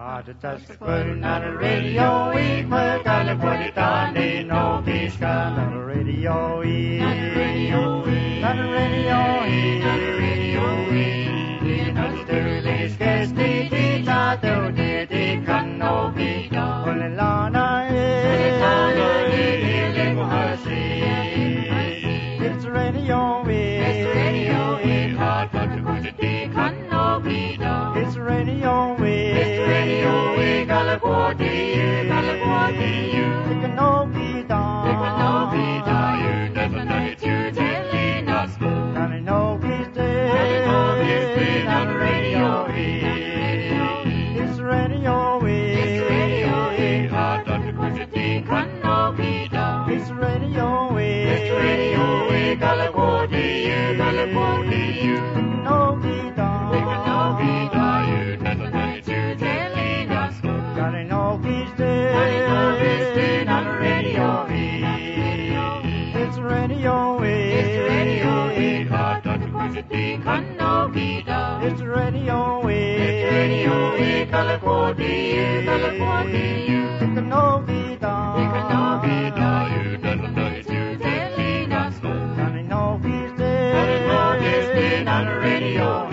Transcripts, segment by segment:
Put it on the radio, we put it on the no beach, on the radio, on the radio, on the radio, on the radio, on the radio, guess the teacher do the can no be done. Put it on it's radio, it's radio, hard but to put it can no be done. It's radio, California, it can no be done. It can no be done. You never know it, you telling us more. And I know he's dead. On the radio, it's radio, it's hard not to put it can no be done. It's radio, California, it can no be done. It can no be done. You never know it, you telling us more. I know he's dead. On the radio, it's radio, it's hard not to put it can no be done. It's radio, California, it can no be done. It can no be done. You never know it, you telling us more. I know he's dead. On the radio,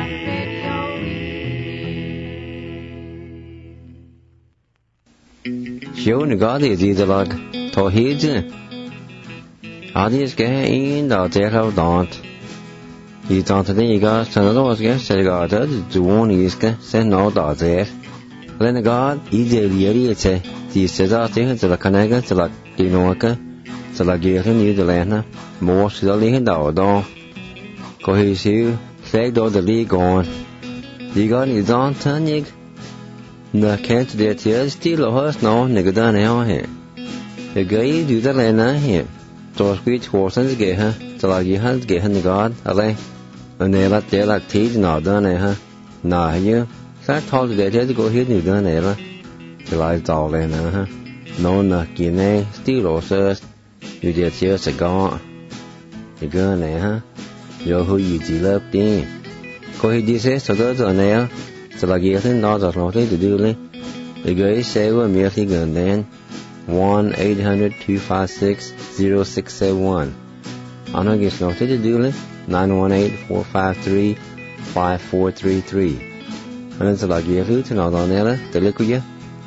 Sjøen gade i det lag ta hede. Adis ge in da der av dant. I dant det ga sanado ge selgada duon iske se no da der. Len god I det lieri te di seda te til kanaga til dinoka til ge ni de lena mo sida li da da. Ko hi siu seg do de li gon. Di ga ni dant tanig. Na kent det til stil og høst nå negadan er her. Jeg gøy du der lena her. Torskvit horsens geha til agi halt geha negad alle. Og nelat det lag tid nå den er. Na jo. Sagt hold det til gå helt nu den er. Til lag dal lena. Nå na gine stil og søst. Du det til så gå. Jeg gør nær. Jo hu I til op det. Ko hi disse så der så nær. Så la geten nå der nå det du. Det gør se hvor mere til den 1-800-256-0671. Anna gets no to do 918-453-5433. And it's like you to know on Ella, the liquid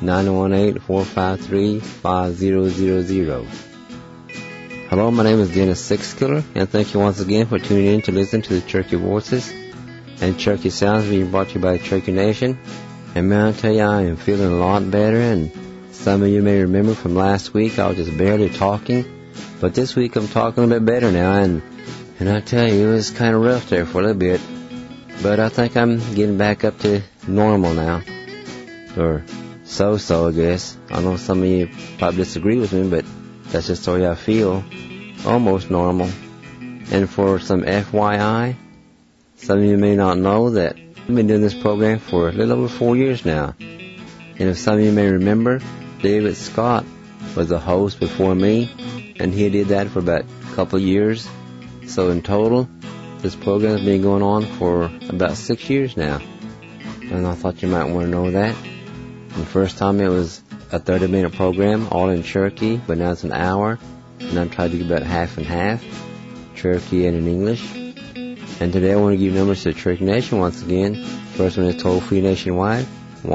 918-453-5000. Hello, my name is Dennis Sixkiller, and thank you once again for tuning in to listen to the Cherokee Voices and Cherokee Sounds being brought to you by Cherokee Nation. And man, I tell you, I am feeling a lot better, and some of you may remember from last week I was just barely talking, but this week I'm talking a bit better now, and I tell you, it was kind of rough there for a little bit, but I think I'm getting back up to normal now, or so, I guess. I know some of you probably disagree with me, but that's just the way I feel, almost normal. And for some FYI, some of you may not know that I've been doing this program for a little over 4 years now, and if some of you may remember, David Scott was the host before me, and he did that for about a couple of years. So in total, this program has been going on for about 6 years now. And I thought you might want to know that. The first time it was a 30-minute program, all in Cherokee, but now it's an hour. And I'm trying to do about half and half, Cherokee and in English. And today I want to give numbers to the Cherokee Nation once again. First one is toll-free nationwide,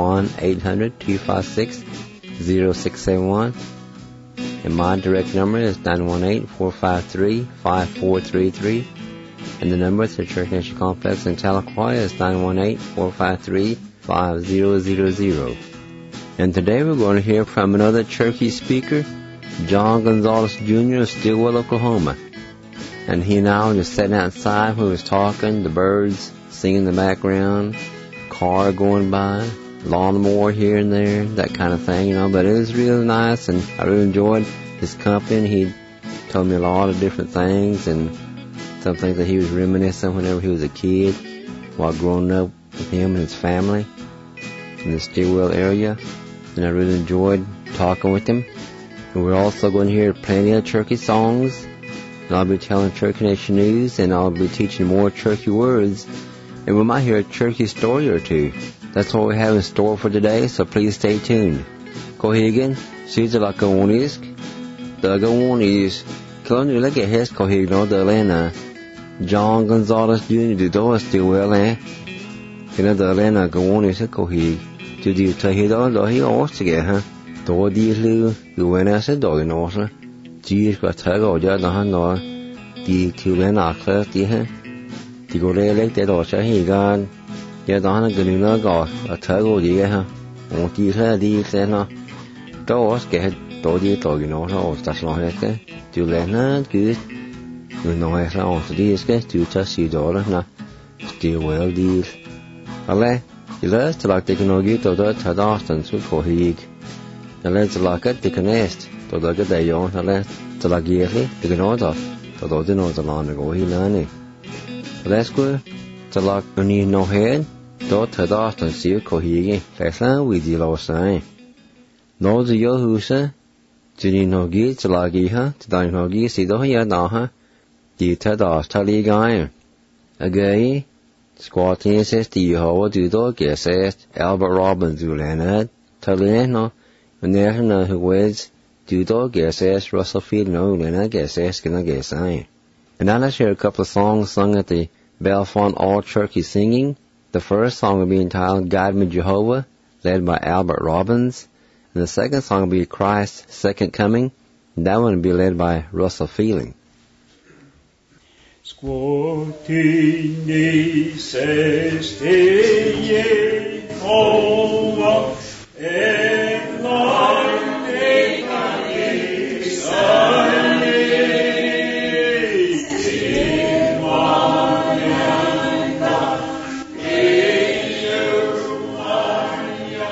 1-800-256-0671. And my direct number is 918-453-5433. And the number to the Cherokee Nation Complex in Tahlequah is 918-453-5000. And today we're going to hear from another Cherokee speaker, John Gonzalez Jr. of Stillwell, Oklahoma. And he and I were just sitting outside when he was talking, the birds singing in the background, car going by, lawnmower here and there, that kind of thing, But it was really nice, and I really enjoyed his company. He told me a lot of different things, and some things that he was reminiscing whenever he was a kid, while growing up with him and his family in the Stillwell area. And I really enjoyed talking with him. And we're also going to hear plenty of Cherokee songs. And I'll be telling Cherokee Nation news, and I'll be teaching more Cherokee words. and we might hear a churchy story or two. That's what we have in store for today, so please stay tuned. Cohegan, Caesar la Gawonisk, the Gawonis, Colonel like a hess Cohegno de Lena, John Gonzalez Jr. do Doris still well, eh? You the Lena Gawonis a Coheg, to the Tahido, though he always to get her. Door Dilu, who went as a dog in order. Geez, got tag or just the hand or the two men are clear, dear. The go there like that or he got. Yet on a good got a tag or dear. Won't you hear the center? Doors get Doddy dog in order or that's not it. To Leonard, good. You know, I found these guys to touch you, dollar, now. Still well, deal. Ale, you last like taking no get of that had Austin to Coheg. The lads like it, they can nest. To the good day on, the last to like yearly, they can order. To those in the land ago, he learning. Let's go to like when you no head. Dot had Austin see Coheg. Let's learn with you last time. No, the Yohusa. Jenny no get to like her, to dine no get, see the here now, the Tadas Tally guy. Again, squatting says the Yehovah do dog, yes, says Albert Robbins do Leonard, Taleno, when there's no who wears do dog, yes, says Russell Field, no, Leonard, yes, says, can I guess I. And now let's hear a couple of songs sung at the Belfont All Churchy Singing. The first song will be entitled Guide Me Jehovah, led by Albert Robbins. And the second song will be Christ's Second Coming, and that one will be led by Russell Fielding. Squatini seste Jehovah et larne canisane Imanianda Iyumania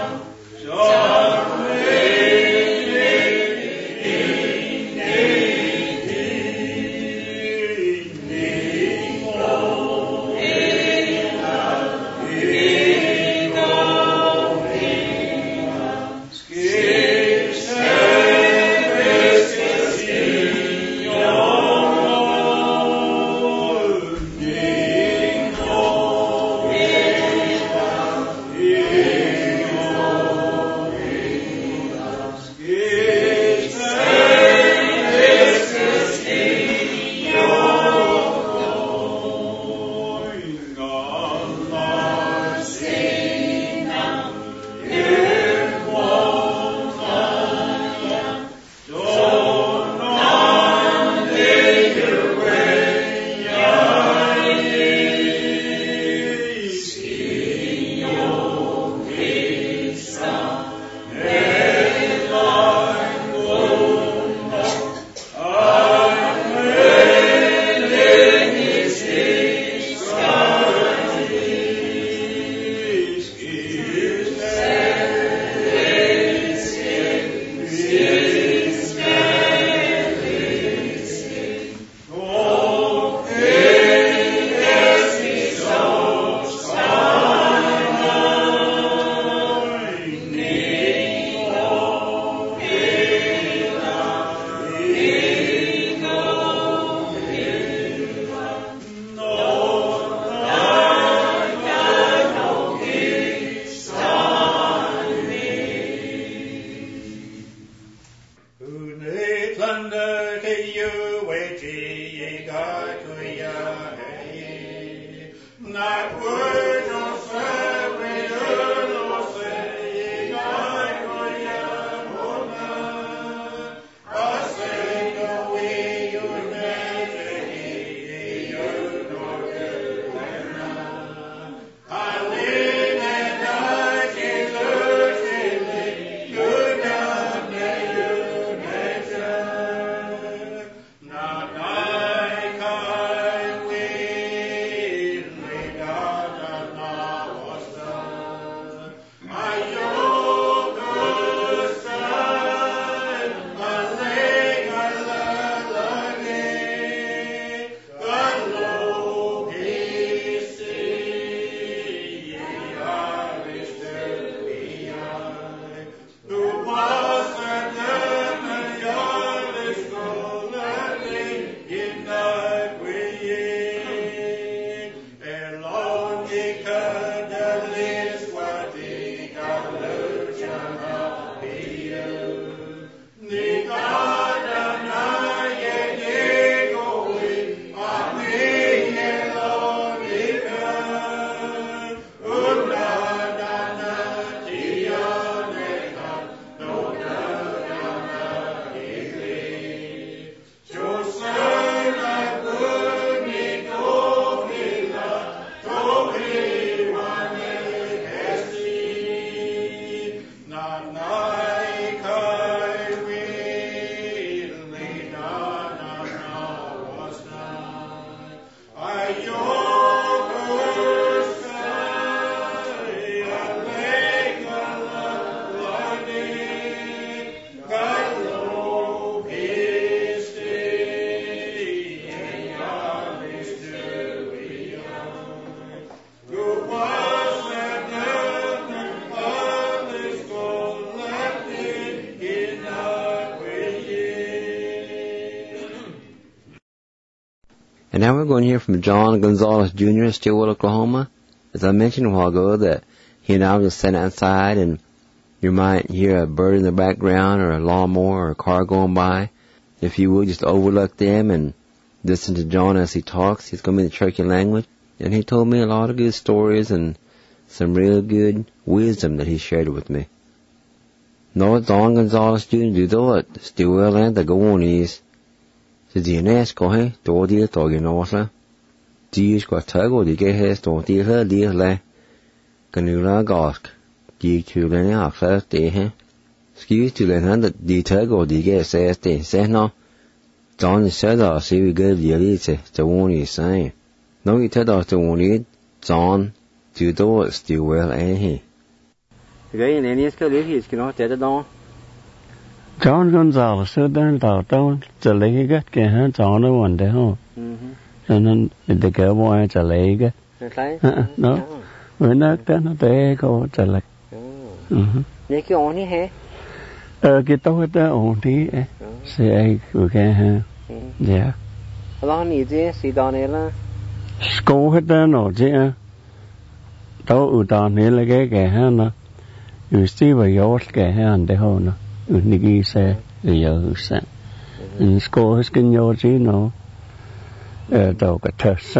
Now we're going to hear from John Gonzalez Jr. in Stillwell, Oklahoma. As I mentioned a while ago that he and I were just sitting outside and you might hear a bird in the background or a lawnmower or a car going by. If you would just overlook them and listen to John as he talks. He's going to be in the Cherokee language. And he told me a lot of good stories and some real good wisdom that he shared with me. No, John Gonzalez Jr. do that. Stillwell and the Goonies. So the UNESCO, hey, do the talking also. Do you got tuggle the get his to the her dear lay. Canula gosk. Do you to learn out first day, hey? Excuse to learn that the tuggle the get says they say no. John said, I'll see we good the elite, the one is saying. No, you tell us the one is John to do it Stillwell and he. Cái này ni cái lý cái nó chạy đó. John Gonzalez said there that down to lay get cái ha John nó one day ho. And then the girl boy to lay get. No. When that then they go to like. Ni cái on he. Cái tao đó on đi. Say ai cái ha. Yeah. Lo ni chứ si đó này là. School hết đó nó chứ. Tao ở đó này là cái ha nó. You see where you're getting on the home, Niki say, you say. In school, is getting your geno, dog a test.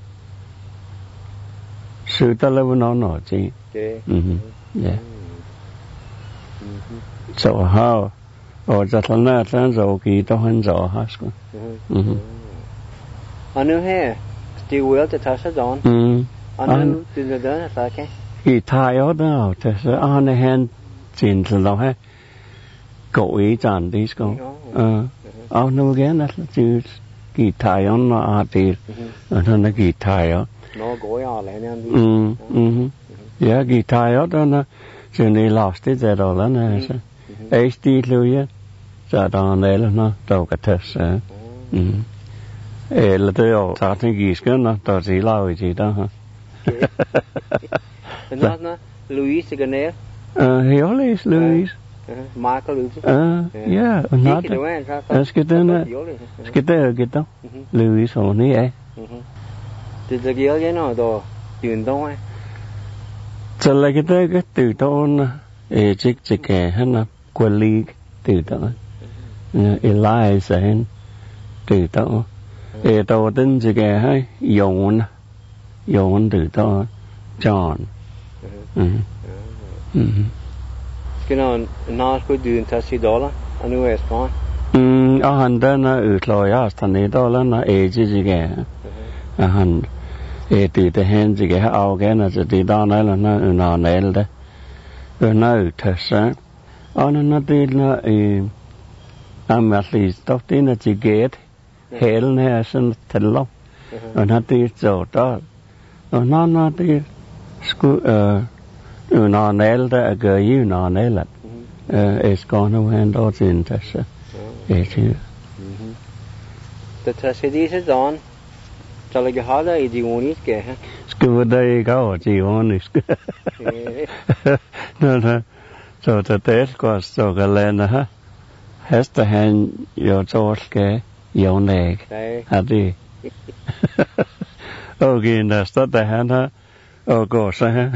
Shoot the level on no, gee. Yeah. So, how? Or just on that, and so, Kito and Zo Haskell. I knew here, still will to touch it on. I knew to the done, if I can. He tie out now, just on the hand, chin to the head. Go eat on these go. Oh, no, again, that's the juice. He tie on the artist, and then the key tie out. No, go out, and yeah, he tie out on the, so they lost it at all, and I said, HD Louis, that on there, no, dog a test, a little starting geese, no, does he allow it, huh? Not Louis again. He always Louis. Michael Louis. Yeah, not. Let's get in there. Let's get there, get down. Louis only, eh? Did the girl, you know, though, you know, so like it, get to down a chick, and colleague to down. Elias and to down. A daughter, hey, yawn to down. John. Cái nào nó có đường thật sự đó là anh nuôi spawn. Anh đó nó lôi á, thằng này đó là nó gì cái, anh từ từ hen gì cái ao cái nó từ đó này là nó này là đấy, nó thật sự, nó từ nó anh at least đó thì nó chỉ get, hell này sinh thật lâu, nó từ chỗ đó, nó từ nó nail that a you know nail it. It's gone away and all in Tessa. The Tessa is on. So like a harder is the one is get. School there you go, the one is. No. So the test was so galena has the hand your George your leg. Hadi. Okay, that's not the hand, huh? Oh gosh,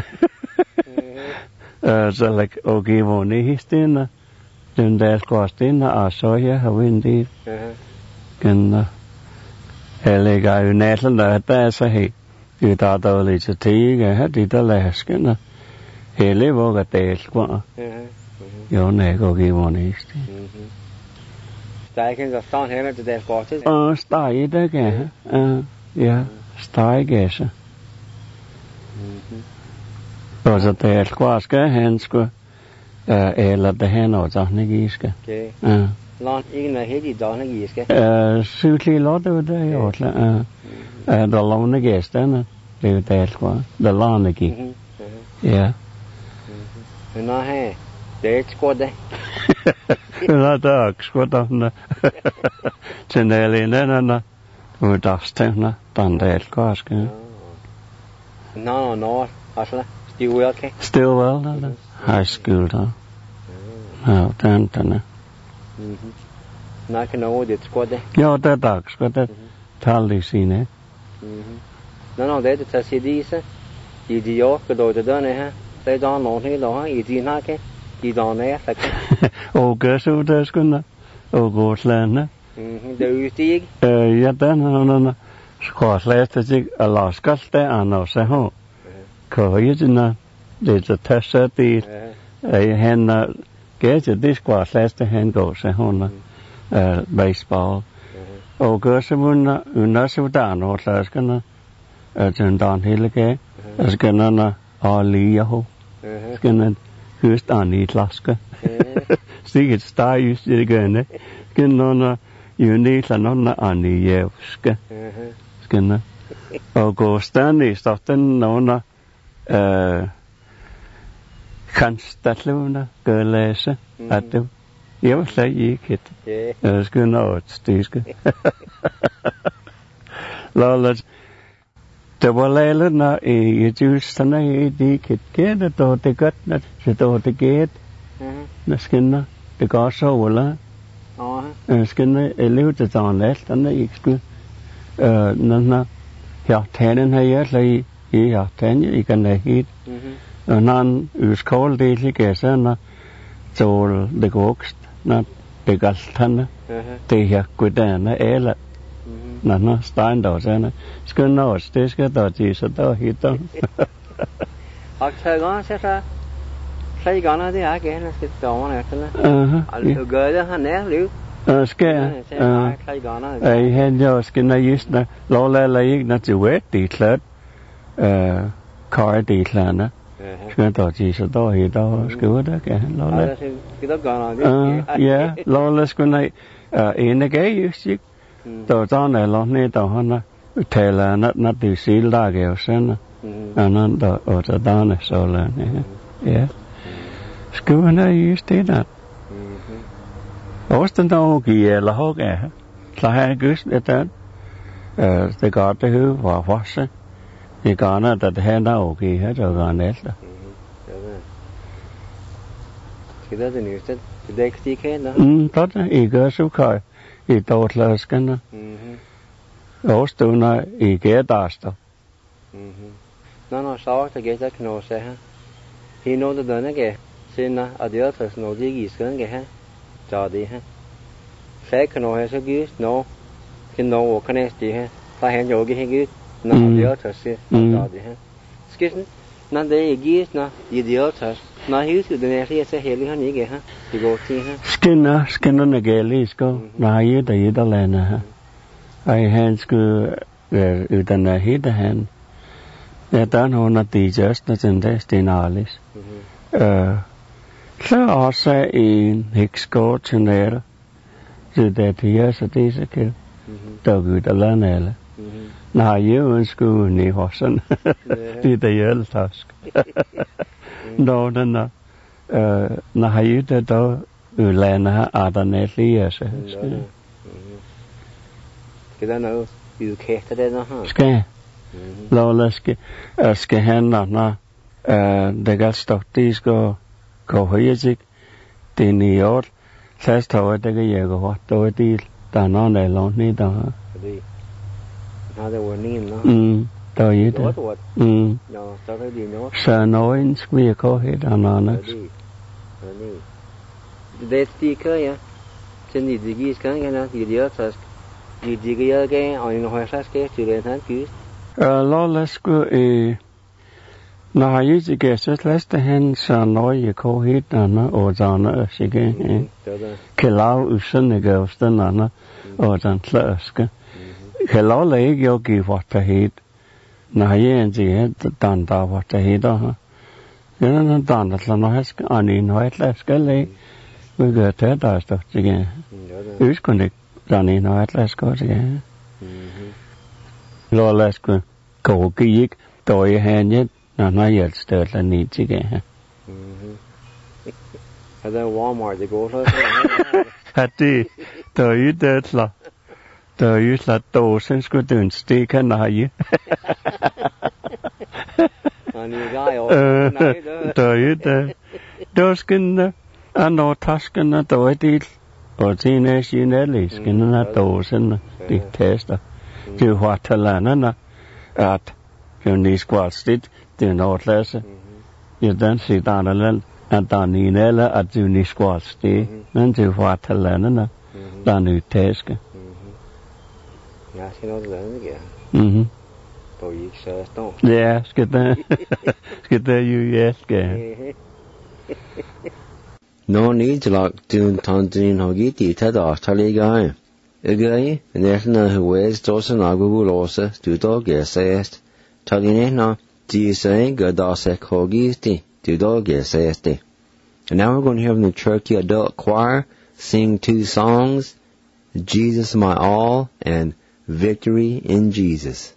so like okay, money he's in then there's costing I saw here how indeed can hele guy net là ta sẽ hi người ta đâu là chỉ thấy cái hết đi tới là cái nó hele vô cái tệ quá yo này có cái money tại cái start hele to that costing start đấy cái yeah start cái sao rồi giờ thì qua cái hands của là the hand ở trong này cái lon ý là hết gì đó này gì cái xử lý lót ở đây ở là the lon này cái đó nè đều thế qua the lon này kì yeah nó hay để qua đây nó đó qua đó nè trên đây lên nè rồi đó xem nè toàn để qua cái no asla Stillwell okay Stillwell đó high school đó tan nè nó cái nó để qua đây yo ta đó qua đó thal đi xin nè Nó để từ thời đi sẽ đi vô cái đồ từ đó này ha tới đó nó thế đó ha đi na cái đi đó này phải ô cơ số đó cái nó ô gỗ lên á đều tí ya nó khó lấy tới chỉ Alaska tới anh nó sẽ ho có ý chứ nó để cho test đi ai hen cái chỉ đi qua lấy tới hen gỗ sẽ ho nó baseball ô cơ số nó số đàn nó là cái nó trên đàn hele cái cái nó Ali ho cái nó cứ đàn đi Alaska stiget stai just det gönne kan nåna juni så nåna anijevska skenna och stani starten nåna kanstatsluna gölese att jag säger kit skenna åt stiska låt det var lälna i just såna i kit det då det gott det då det get nó skinna det går så wala skinna elev det tan læst den er ikke når ja tænden her jeg lige ja tænden I kan det hit nan uskål det lige så når så det går når det galtande det her guderne eller når stein der så skinna også det skal der til så der hit der og så går så Say gonna the again, it's don't I'll go there, Hanel. Scare. I had your skin. I used to Lola like not to wet declared car declare. She thought she should do it all. Good again, Lola. Yeah, Lola's gonna in the gay you see. Those on a long need to Hannah. Tell not to see like your son. And not the down so yeah. Skønner just det der. Også den der giver eller hugger. Så har jeg gøst det der. Det går det høje var forse. Det går når det her der okay her der går næste. Det er det nyeste. Det er ikke det kan der. Det I gør så køj. I dårtlæskerne. Også du når I gør der. Når så der gør der knose her. He know the done again. Sina adios no digi skan ge ha jadi ha sai kano ha so gi no kin no kan sti ha ta hen yo gi he gi na adios se jadi ha skisen na de gi na adios na hi su de ne se heli ha ni ge ha ti go ti ha skin na ge li sko na yi de da le na ha ai hen sku utan na hi da hen ya dan ho na ti just na den destinalis så også en hekskår til nære. Så det er så det så kan der gå der lande. Nej, jeg ønsker ni hosen. Det der er task. Når den når jeg det der lande har der nætlige så. Kan der noget udkæfter det der? Skal. Lad skal han når det kan stå det skal gå højt det ni år først har det jeg går då det der når det langt ned der fordi når det var ni nå der er det ja så det de nå så når vi går helt anderledes det stikker ja sen de gik kan ja de der så de gik ja og en højere skal til den han gik lad os når jeg ikke så læste han så når jeg går helt andet og sådan ikke kan lave usende gavstande og den klaske kan lave ikke jo give for det helt når jeg ikke den der var det helt der den der så når jeg skal an en højt læske læge vi gør det der står ikke husk kun ikke den en højt læske ikke lad os gå gik dog i han når jeg støtter ned til det her. Er det Walmart det går så? At det der er det la. Der er slet dåsen skulle den stikke nej. Han er grej over. Der er det. Der skal andre tasken der er det. Og teenage nælisken dåsen det tester. Det var talerne at ni squastit du notlese. You don't see down at Daninella at du ni squasti, and du Watalanana, Danu Teske. Ja, she knows that again. But you sure don't. Yeah, skid there you yes, No need to lock doing Tontin Hogiti Ted Australia guy. A guy, and there's who wears Dawson Agulosa, do dog essayist. Talina, do you say good Dawsek Hogiti, do dog essayist. And now we're going to hear from the Cherokee Adult Choir sing 2 songs, Jesus My All and Victory in Jesus.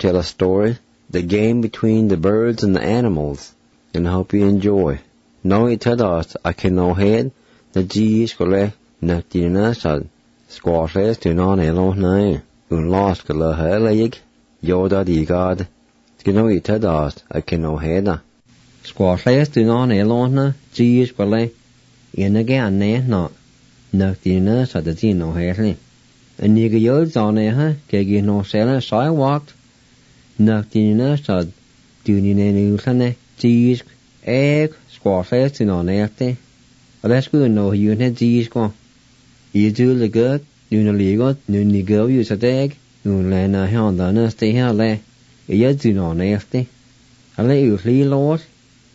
tell a story, the game between the birds and the animals, and I hope you enjoy. Nå I tættast, I can know head, the G skulle nødt i næsad, skårflæs til nogen eller nej, last skulle heller ikke, jo da de gad. Skal nå I tættast, I can know head, skårflæs til nogen eller nej, G skulle inde gerne nå, nødt i næsad, det de nå heller. En ikke hjælp derne her, kan give noget selv sejvagt, nødt i næsad, dynene udsende, G skårflæs til nogen ægte. Og der skulle nå hjørnet disko. I tydelig godt, nu ligger, nu ligger jo så dag, nu lander hånderne sted her lag. Jeg tyder næste. Og lad jo flere lort.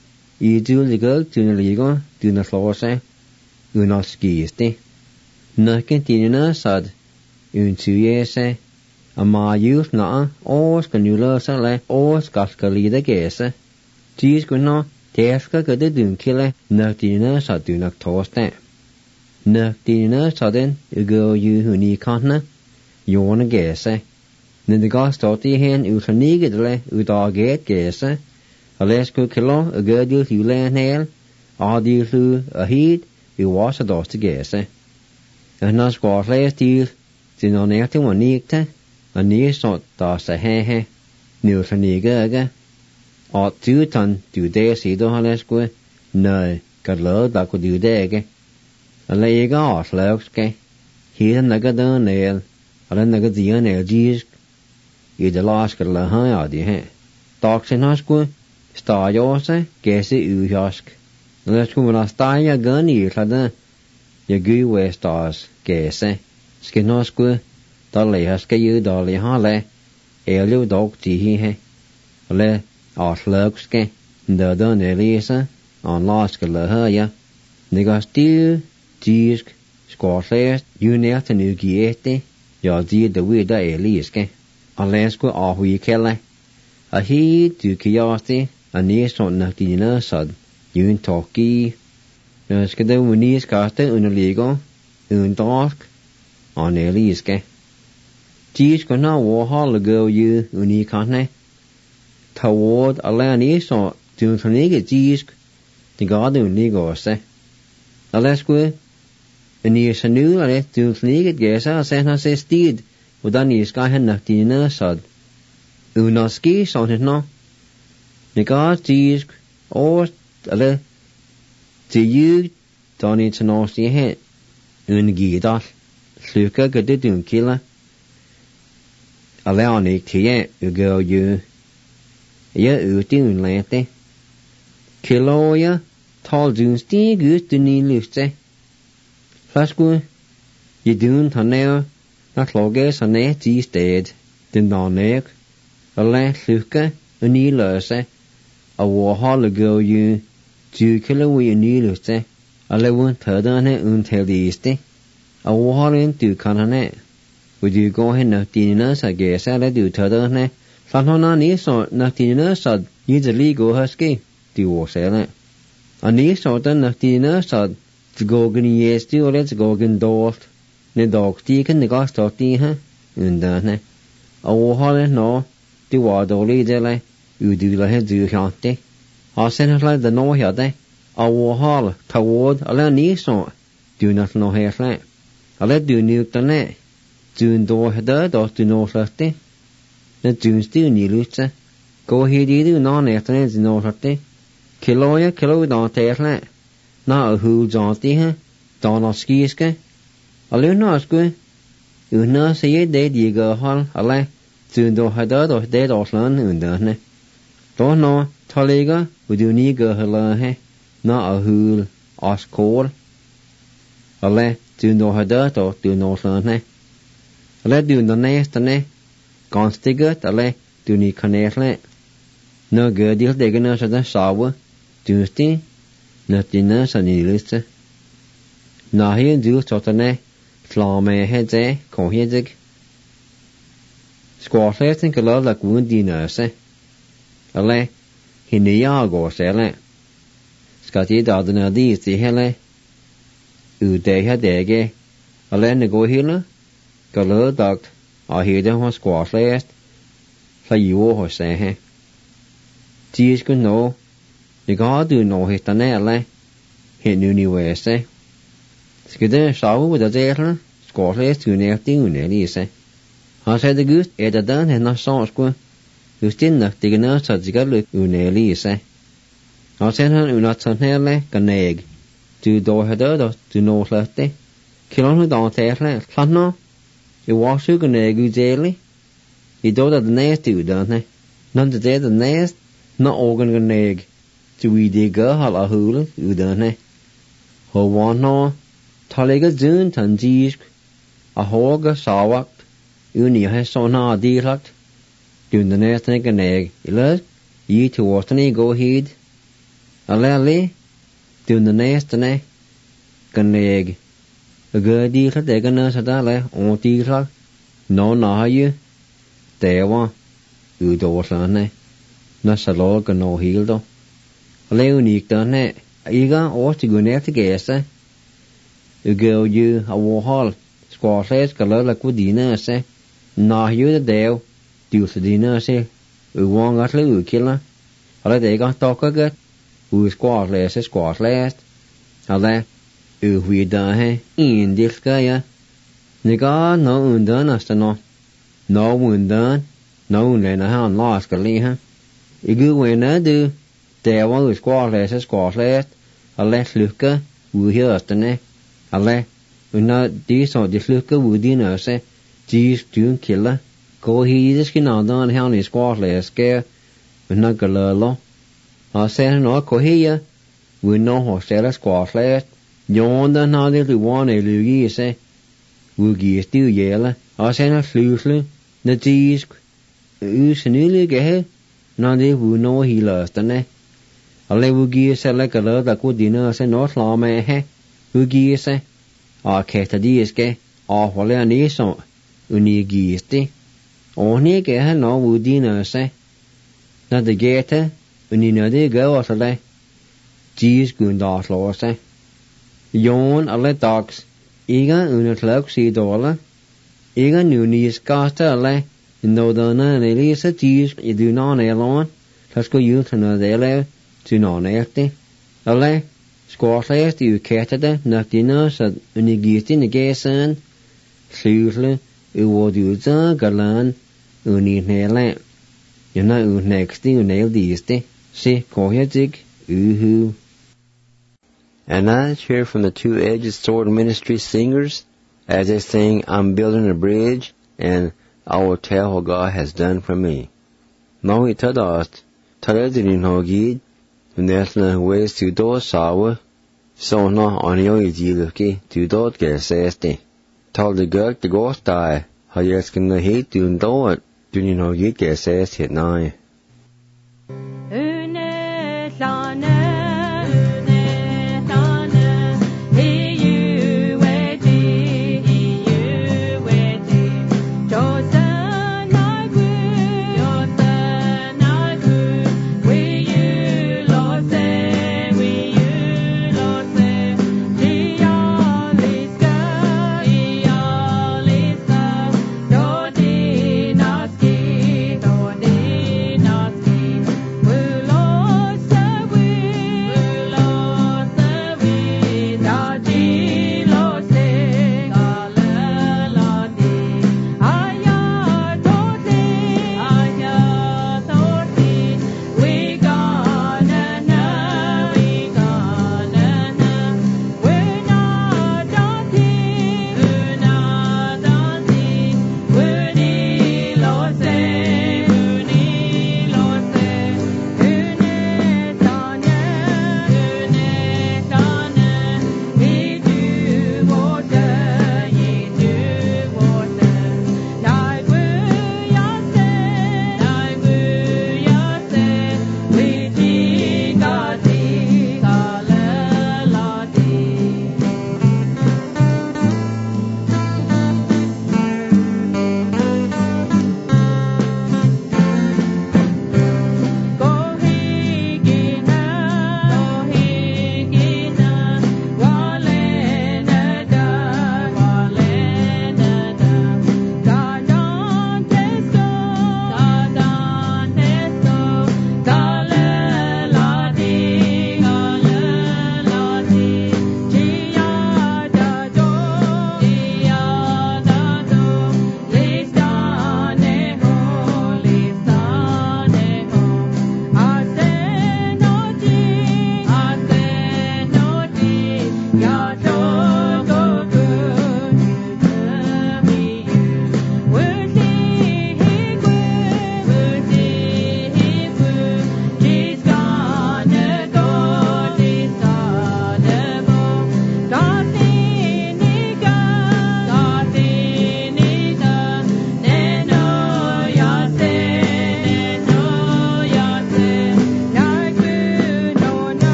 I tydelig godt, nu ligger, nu slår sig. Nu skiste. Nøkken dine sad. Un tyde sig. Og meget just når, skal nu løse sig lag, skal lide gæse. Disko nå. Det skal gøre det dynkille, når dine så dynak torsdag. Når dine så den, gør jo hun I kantene, jorden gæse. Når det går stort i hen, utraniget uddaget gæse, og lad sgu kilo, og gør det hjulen hel, og det flu og hit, i vores dorste gæse. Og når skår flere stil, til når nærte var nigte, og næsot der sig her, nu utraniget ikke. Og tyden, du der siger han læsku, nej, kan lade der kunne du der ikke. Og lad ikke afslagske, hele nægge der næl, og den nægge der næl gisk. I det laske lade han af de her. Dagsen har sku, stag også, gæse udhjørsk. Og lad sku man stag gøn i klade, jeg gør væstars gæse. Skal nå sku, der læger skal jo dårlig har lag, jo dog de her. Og lad afslagske, der nælæse, og laske lade her. Nikker stiv, disk, skårflæst, jo nærte nu giette, jeg siger det ud der eliske. Og lad sgu afhøje kælde. Og helt du kan jæste, og næsånden dine sad, jo en torki. Når skal det ude skaste underligger, uden drask, og næliske. Disk og når overholde gør jo unikantne. Taward og lad næså, du kan ikke disk, det gør det unikke også. Og lad sgu, en I så nu, og du kan ikke gæse, og send har sig stid, hvordan I skal have nok dine sad. Uden at ske sådan nå. Det gør disk, og eller til jøg, der er til norsk i her, uden givet slukker gør det du kilder. Og lad han ikke til jer, og gør jo. Jeg er ude uden lærte. Kilo jeg, tal du stig ud den I lyste. Flasku, jeg duen tar nær, når klokke så nær til sted, den der nær, og lad slukke og I løse, og overholde gør jo, 20 kilo i ny lyste, og lad uden tødderne uden til det iste, og overholde en du kan han af. Og du går hen og dine så gæse, eller du tødderne, sådan han er næså, når dine så I det lige går her ske, de årsager. Og næså den når dine så, det går gen i jæste, og det går gen dårligt. Når dog stikken, det går stort i her, uden derne. Og overholde når, det var dårligt, eller uddyler her dyrkjante. Og sen har slet det nå her det, og overholde, taward, og lad næså, du når nå her slag. Og lad du nøgter ned, du en dår her død, og du når slet det. Når du stiv ni lytte, gå helt i det, når næsten til når slet det. Kilo der til slag. Når hul jant det her, der når skiske. Og løn når sgu, uden at sige det, de gør hold, og lad, du dår her død, og det er slående uden dørne. Då når, ta ligger, og du ni gør heller her, når hul, os kål. Og lad, du dår her død, og du når slående. Og lad du når næsterne, ganske godt, og lad, du ni kan næsle. Når gør de det når så der sauer, du sti, når dine så ni lyste. Når her du ståtterne, flamme her det, kom her det. Skårflæsten kan lade laguden dine øse. Og lad, hende jeg går selv. Skal de da den er lige til hele. Ud det her dage, og lad den gå hele. Skal lade dagt, og hele hos skårflæst. la yo ho se he Jesus ku no ni ga du no he ta ne le he nu ni we se skide shawu with the there score tu ne ti ne li se ha se de gut da dan he na sans ku justin na de na sa ziga lu ne li se ha se han una tan he le kaneg tu do he do tu no late kilon do te le no I wash you gonna go daily. I do that the nest do, don't they? None the day the nest, not organ gonna egg. To we dig a hala hula, you don't they? Ho one no, Taliga zun tan jisk, a hoga sawak, uni has so na direct. Doing the nest egg an egg, illas, ye to watany go heed. A lally, doing the nest an egg, gan egg. A good deal at the gunners at alle, or deal, no, na you. There one, you do what on it. Not a log and no heel. A leonic done it. Eager or to go near to guess, eh? You go you a war hall, squash less color like with dinner, say. Nah, you the deal, do the dinner, say. We won't got little killer. A let they got talk again. We squash less. A let. We done he in this guy. Nigga no undone us no. No undone. No undone a hand lost a lee, huh? You go when I do. There one was squash last. A less looker, we hear us the ne. A le. We not this or this looker would dinner say. Geez, June killer. Go he this skin on down how he squash last scare. We not go low. I said no, go here. We know how to squash last. Yonder na det one a lugi se. Wugi still yella. I send a flusle. The cheese. Usenili gehe. Na de wu no he lost ne. A le wugi se like a lot that good dinner se no slame he. Wugi se. A keta diske. A wale an eso. Uni gisti. Oni gehe no wu dinner se. Na de gete. Uni na de go as a le. Cheese gundas lo se. Jon alle dags. Iga una klok si dollar. Iga nu ni skasta alle. No dana ne lisa tis I do non elon. Tas go you to no dele to non ekte. Alle squatlest you ketade naktina sa unigiti ne gesan. Slusle u woduza galan uni nele. Yuna u nexti u nail diste. Si kohyadig uhu. And now let's hear from the Two-Edged Sword Ministry singers as they sing I'm Building a Bridge and I Will Tell What God Has Done For Me. Now we tadast, tadadin hogid, and there's no ways to do sour, so no on your idiluki to do gesesti. Tell the girl to go die, how yes can the hate to do it, do you know you gesest hit nine.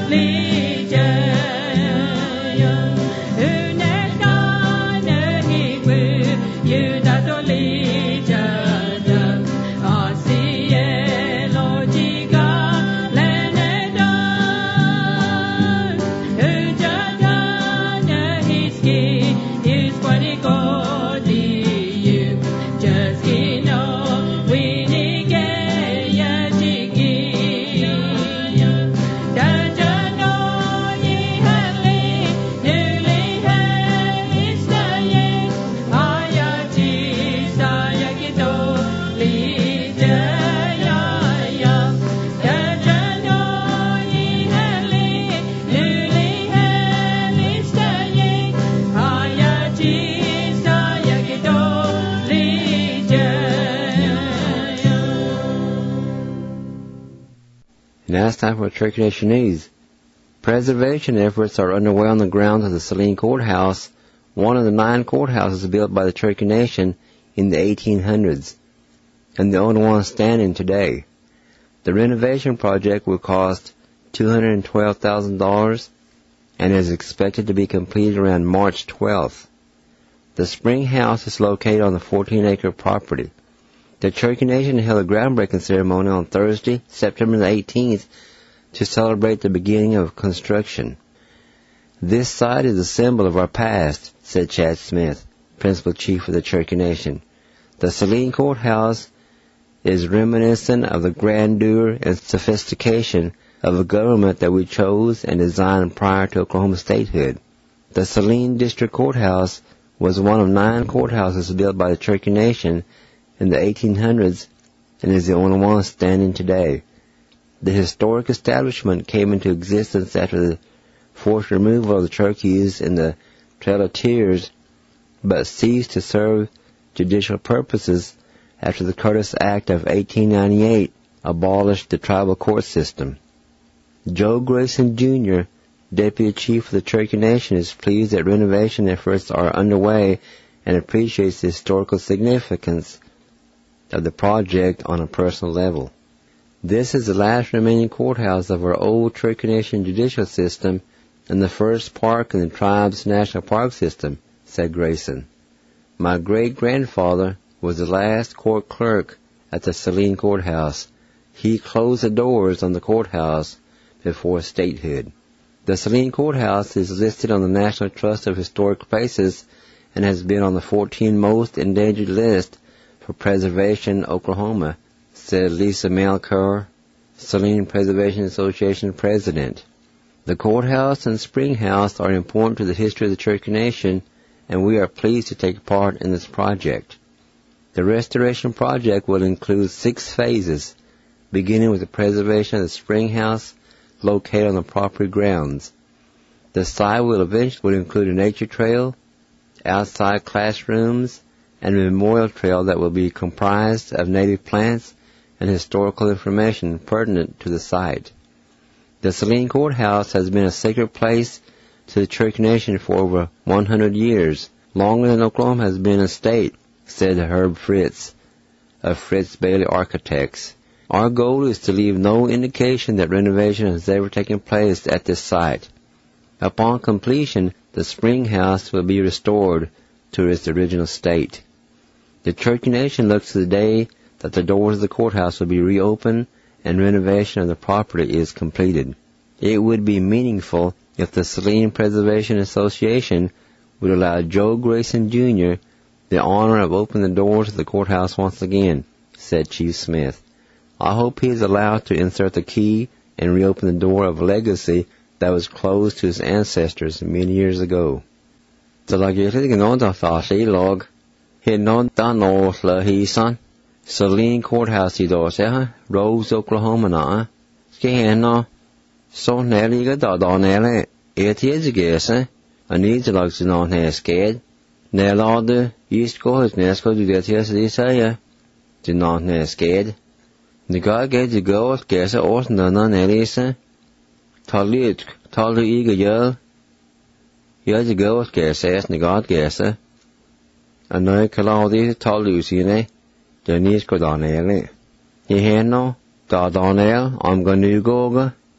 Now it's time for Cherokee Nation News. Preservation efforts are underway on the grounds of the Saline Courthouse, one of the 9 courthouses built by the Cherokee Nation in the 1800s, and the only one standing today. The renovation project will cost $212,000 and is expected to be completed around March 12th. The Spring House is located on the 14-acre property. The Cherokee Nation held a groundbreaking ceremony on Thursday, September the 18th, to celebrate the beginning of construction. This site is a symbol of our past, said Chad Smith, Principal Chief of the Cherokee Nation. The Saline Courthouse is reminiscent of the grandeur and sophistication of a government that we chose and designed prior to Oklahoma statehood. The Saline District Courthouse was one of 9 courthouses built by the Cherokee Nation in the 1800s and is the only one standing today. The historic establishment came into existence after the forced removal of the Cherokees in the Trail of Tears, but ceased to serve judicial purposes after the Curtis Act of 1898 abolished the tribal court system. Joe Grayson, Jr., Deputy Chief of the Cherokee Nation, is pleased that renovation efforts are underway and appreciates the historical significance of the project on a personal level. This is the last remaining courthouse of our old Cherokee Nation judicial system and the first park in the tribe's national park system, said Grayson. My great-grandfather was the last court clerk at the Saline Courthouse. He closed the doors on the courthouse before statehood. The Saline Courthouse is listed on the National Trust of Historic Places and has been on the 14 most endangered list for Preservation, Oklahoma, said Lisa Malker, Saline Preservation Association president. The courthouse and spring house are important to the history of the Cherokee Nation, and we are pleased to take part in this project. The restoration project will include 6 phases, beginning with the preservation of the spring house located on the property grounds. The site will eventually include a nature trail, outside classrooms, and a memorial trail that will be comprised of native plants and historical information pertinent to the site. The Saline Courthouse has been a sacred place to the Cherokee Nation for over 100 years, longer than Oklahoma has been a state, said Herb Fritz of Fritz Bailey Architects. Our goal is to leave no indication that renovation has ever taken place at this site. Upon completion, the spring house will be restored to its original state. The Cherokee Nation looks to the day that the doors of the courthouse will be reopened and renovation of the property is completed. It would be meaningful if the Saline Preservation Association would allow Joe Grayson, Jr. the honor of opening the doors of the courthouse once again, said Chief Smith. I hope he is allowed to insert the key and reopen the door of a legacy that was closed to his ancestors many years ago. Saline Courthouse Rose, Oklahoma na. So Nelly got on Nelly 8 years ago, I need to look to on her scared. Nell the East Coast Nesco to get here, they say, to not near scared. The guy gets to go, guess I ought none on Elisa. Told you eager girl. You had to go, guess, the God guesser. And now Claudia told Lucy, the knees go down early. You hear no? Donell, I'm going to go.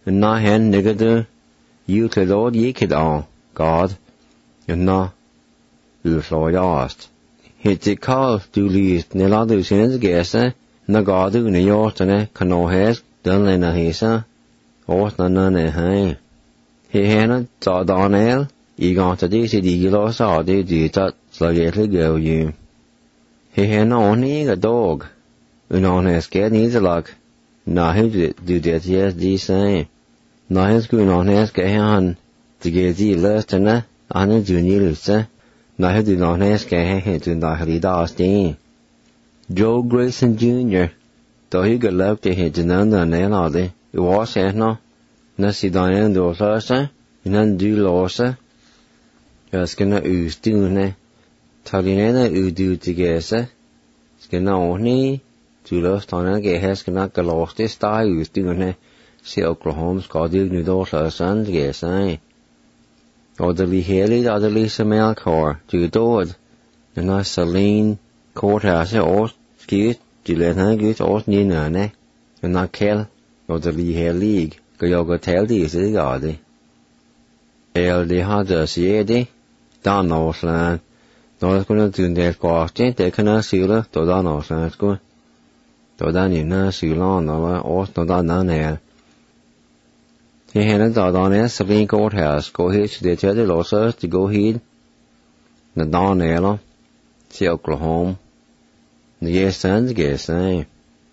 and na hen nigadu, you to Lord ye kid on, God, and na, utlojast. Hit the call du least neladu sinnes gesa, na gadu ne yortane, kano hes, dun lena hesa, ort na nane hai. He hena, ta Daniel, egon to disi digilos adi dita, slagetly go you. He hena only a dog, on his get needs a luck, na who do that yes, the same. Na his going on his get han, to get the last and a junior lusa, na who do not his get him to not lead us in. Joe Grayson Jr., though he got left to hit another nail all day, it was no, na si Diane do lasa, and do losa, just gonna ooze do Talinena do together, skina only. Tulos tana ge has kana galoste style ustune se Oklahoma skadu nu dosa san ge sai orderly heli orderly smell car to dod na Saline courthouse or skit dilena gut or ni ne na kel orderly heli go yoga tel di is the gadi el de hada siedi dan Northland no kuna tunde kwarte te kana sila to dan Northland ko to dan ina sila no or to dan ne he had a dan Saline courthouse go here to the tell the losses to go here na dan ne see Oklahoma the yes sons guess to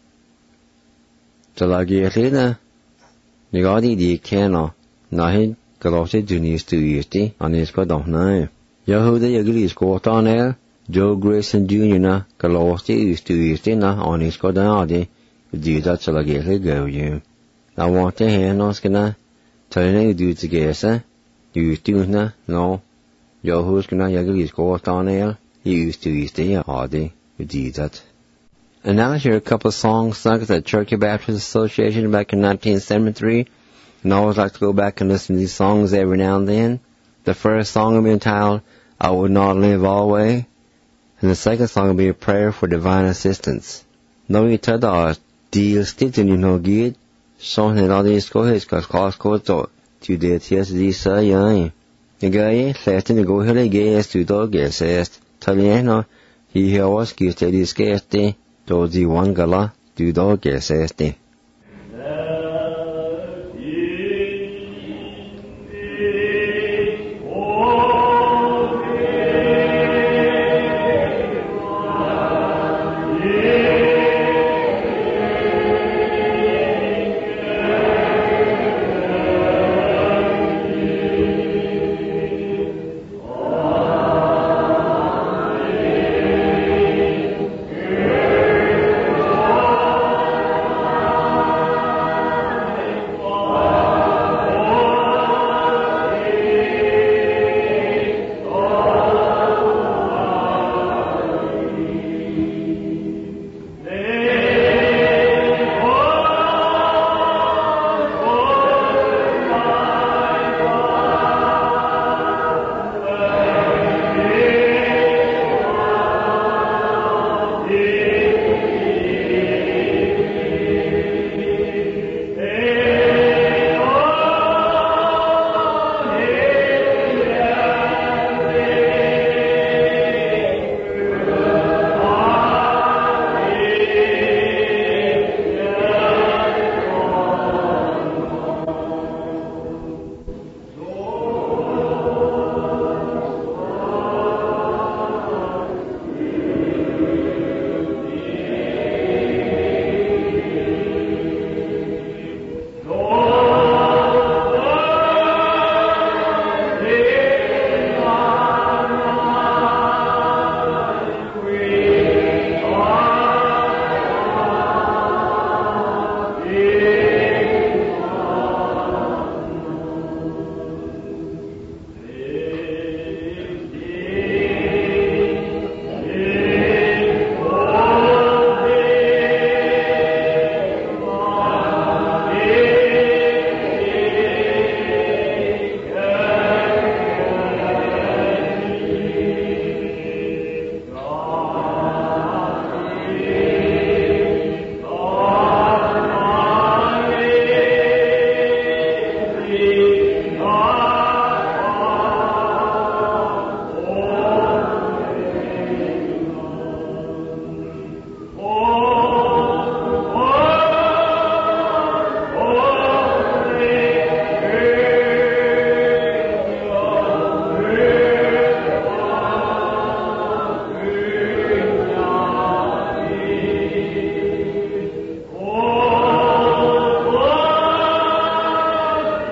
la gierina ni gadi di kena na he galose junior studiesti anis ko don na Yehuda yagli sko tanel Joe Grayson Jr. na galose studiesti na anis ko dan di that to la gierli go you I want to hear no skina tane do together you do na no Yehuda skina yagli sko tanel used to adi di that. And now I hear a couple of songs sung at the Cherokee Baptist Association back in 1973. And I always like to go back and listen to these songs every now and then. The first song will be entitled, I Would Not Live Always. And the second song will be a prayer for divine assistance. No you tell the deal stitting you know good. So that all these go his cause code to the TSD say young. The guy left in the go here gas to dog gas Taliano he was gives to this gas day. Dozi wangala du dog este.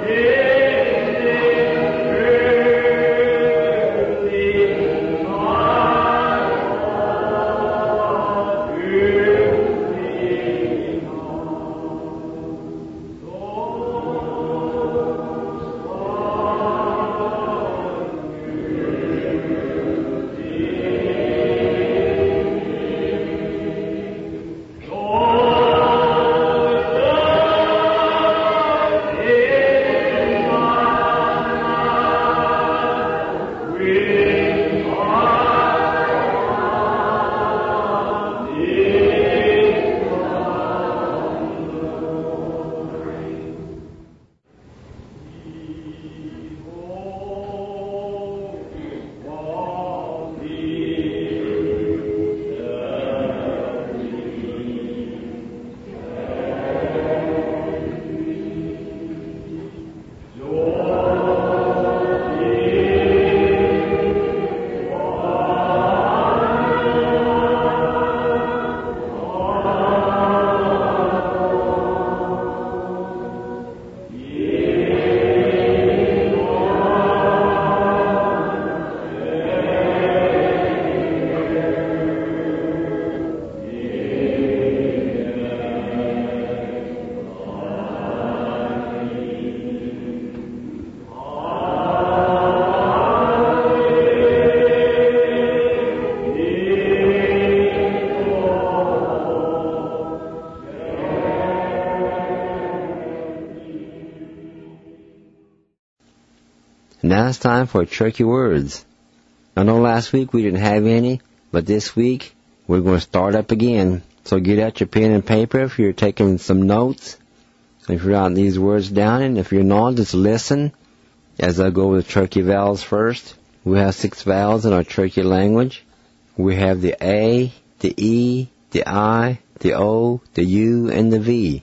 Now it's time for Turkey Words. I know last week we didn't have any, but this week we're going to start up again. So get out your pen and paper if you're taking some notes. If you're writing these words down, and if you're not, just listen as I go with the Turkey vowels first. We have 6 vowels in our Turkey language. We have the A, the E, the I, the O, the U, and the V.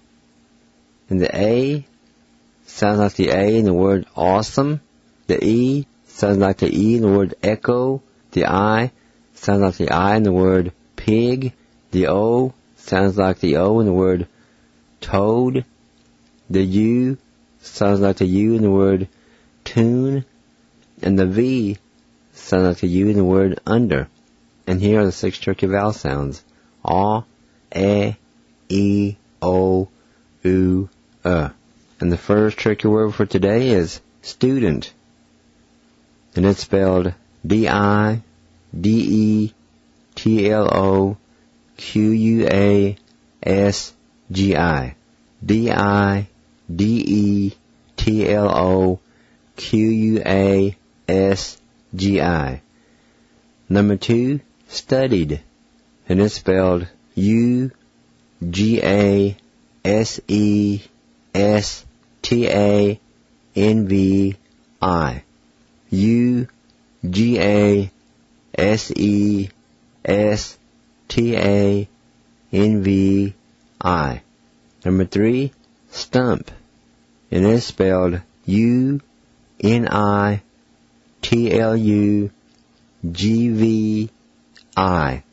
And the A sounds like the A in the word awesome. The E sounds like the E in the word echo. The I sounds like the I in the word pig. The O sounds like the O in the word toad. The U sounds like the U in the word tune. And the V sounds like the U in the word under. And here are the 6 Turkey vowel sounds. A, E, O, U, And the first Turkey word for today is student. And it's spelled D-I-D-E-T-L-O-Q-U-A-S-G-I. D-I-D-E-T-L-O-Q-U-A-S-G-I. Number 2, studied. And it's spelled U-G-A-S-E-S-T-A-N-V-I. U-G-A-S-E-S-T-A-N-V-I. Number 3, stump. And it's spelled U-N-I-T-L-U-G-V-I.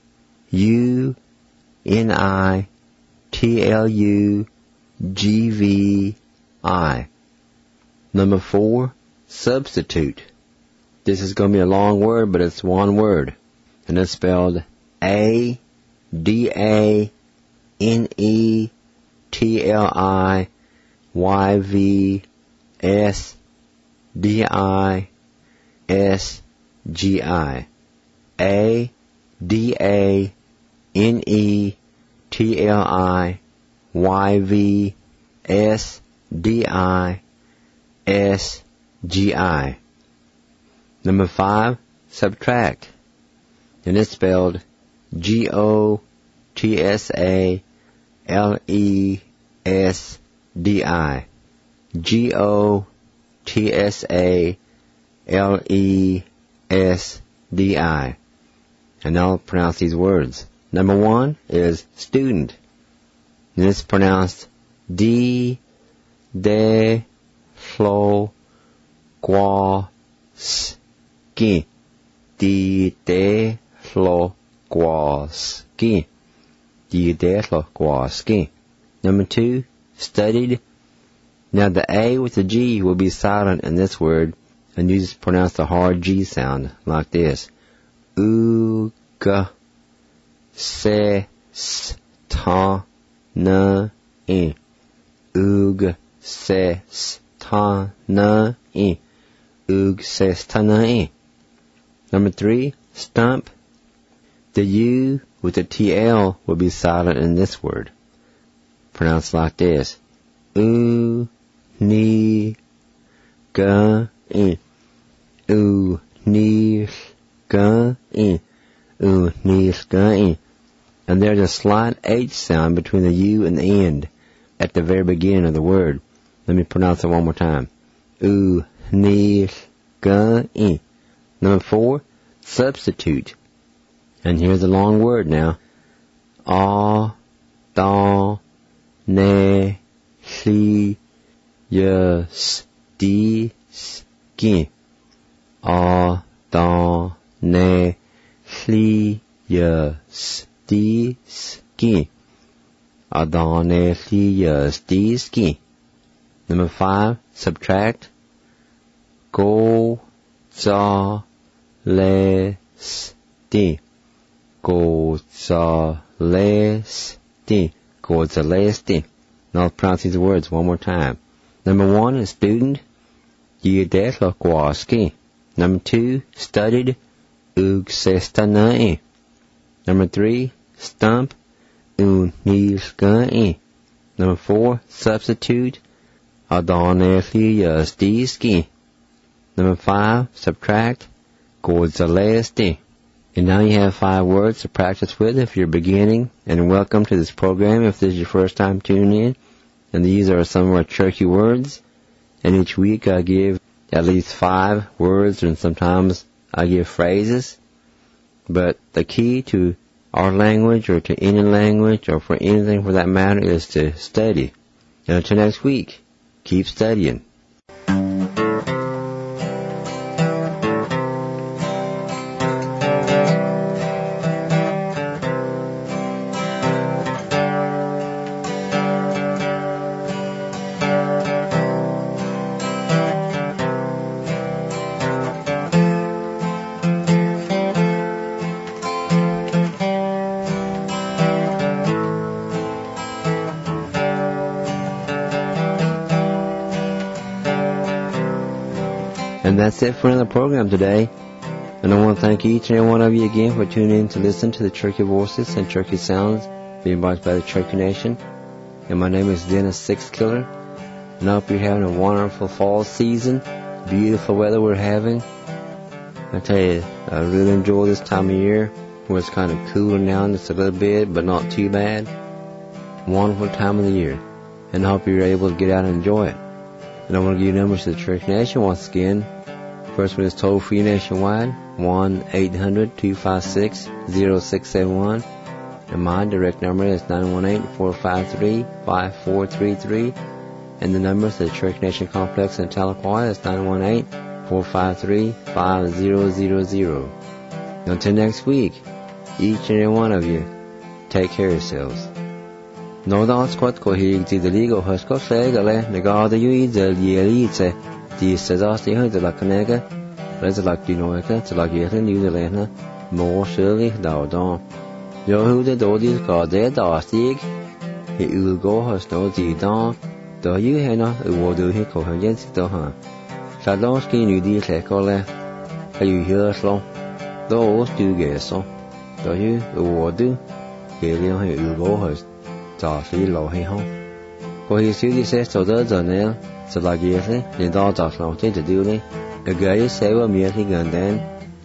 U-N-I-T-L-U-G-V-I. Number 4, substitute. This is going to be a long word, but it's one word. And it's spelled A-D-A-N-E-T-L-I-Y-V-S-D-I-S-G-I. A-D-A-N-E-T-L-I-Y-V-S-D-I-S-G-I. Number 5, subtract. And it's spelled G-O-T-S-A-L-E-S-D-I. G-O-T-S-A-L-E-S-D-I. And now I'll pronounce these words. Number 1 is student. And it's pronounced D-De-Flo-Gwa-S-Ki. Now the A with the G will be silent in this word, and you just pronounce the hard G sound like this. U, G, Se, S, Ta, Na, I. Ug, Se, S, Ta, Na, I. Ug, Se, S, Ta, Na, I. Number 3, stump. The U with the TL will be silent in this word. Pronounced like this. U, Ni, Ga, I. U, Ni, Ga, I. U, Ni, Ga, I. And there's a slight H sound between the U and the end at the very beginning of the word. Let me pronounce it one more time. U, Ni, Ga, I. Number 4, substitute. And here's a long word now. A, Da, Ne, Si, Yes, Di, Ski. A, Da, Ne, Si, Yes, Di, Ski. A, Da, Ne, Si, Yes, Di, Ski. Number 5, subtract. Go, Za, Le, Sti. Gozalesti. Gozalesti. Now I'll pronounce these words one more time. Number 1 is student. Yidetlaquaski. Number 2, studied. Ugsestanai. Number 3, stump. Unilskai. Number 4, substitute. Adoneliastiski. Number 5, subtract. Gozalesti. And now you have 5 words to practice with if you're beginning, and welcome to this program if this is your first time tuning in. And these are some of our Cherokee words, and each week I give at least 5 words, and sometimes I give phrases. But the key to our language, or to any language, or for anything for that matter, is to study. And until next week, keep studying. And that's it for another program today. And I want to thank each and every one of you again for tuning in to listen to the Cherokee Voices and Cherokee Sounds being brought by the Cherokee Nation. And my name is Dennis Sixkiller. And I hope you're having a wonderful fall season. Beautiful weather we're having. I tell you, I really enjoy this time of year where it's kind of cooling down just a little bit, but not too bad. Wonderful time of the year. And I hope you're able to get out and enjoy it. And I want to give you numbers to the Cherokee Nation once again. First one is toll-free nationwide, 1-800-256-0671. And my direct number is 918-453-5433. And the number to the Cherokee Nation Complex in Tahlequah is 918-453-5000. Until next week, each and every one of you, take care of yourselves. No dans quat ko hig di deligo has ko segale negada yu del yelite di sezasti hu de la canega res la dinoeka to la yelen yu de lena more surely thou don yo hu de dodi ka de da stig he ul go has no di don do yu hena wo do he ko hen sit do ha Sadonski nu di se ko le ayu hier so do stu ge so do yu wo do he le he ul go has找谁老黑后，过去小的些做得着呢，就来嘢些，你到找老这就丢呢，个个一些我面是简单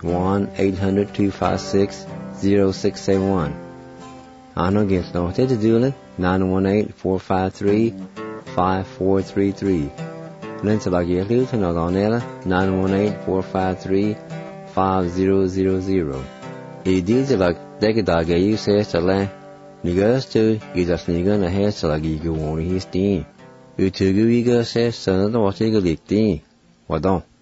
1-800-256-0671，啊那个老这就丢呢 918-453-5433，恁就来嘢了，就拿到呢了 918-453-5000，一丢就来这个大概有些就来。Nigas tu gidas niga na he salagi go woni histi. Utugu iga se sanada wasiga likti. Wadon.